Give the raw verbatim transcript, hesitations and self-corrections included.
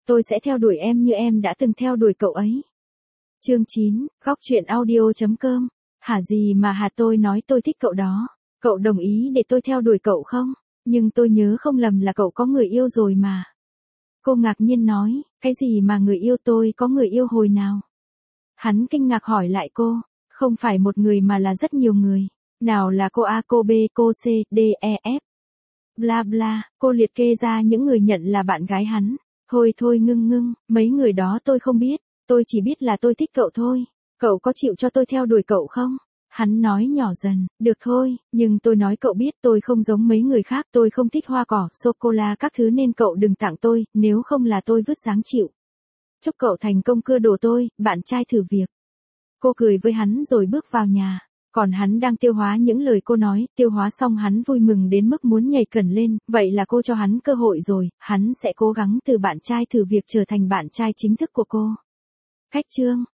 tôi sẽ theo đuổi em như em đã từng theo đuổi cậu ấy. Chương chín, góc truyện audio.com. Hả gì mà hả, tôi nói tôi thích cậu đó. Cậu đồng ý để tôi theo đuổi cậu không? Nhưng tôi nhớ không lầm là cậu có người yêu rồi mà. Cô ngạc nhiên nói, cái gì mà người yêu, tôi có người yêu hồi nào? Hắn kinh ngạc hỏi lại cô, không phải một người mà là rất nhiều người. Nào là cô A, cô B, cô C, D, E, F. Bla bla, cô liệt kê ra những người nhận là bạn gái hắn. Thôi thôi ngưng ngưng, mấy người đó tôi không biết, tôi chỉ biết là tôi thích cậu thôi. Cậu có chịu cho tôi theo đuổi cậu không? Hắn nói nhỏ dần, được thôi, nhưng tôi nói cậu biết tôi không giống mấy người khác, tôi không thích hoa cỏ, sô-cô-la các thứ nên cậu đừng tặng tôi, nếu không là tôi vứt dáng chịu. Chúc cậu thành công cưa đồ tôi, bạn trai thử việc. Cô cười với hắn rồi bước vào nhà. Còn hắn đang tiêu hóa những lời cô nói, tiêu hóa xong hắn vui mừng đến mức muốn nhảy cẩn lên, vậy là cô cho hắn cơ hội rồi, hắn sẽ cố gắng từ bạn trai thử việc trở thành bạn trai chính thức của cô. Cách chương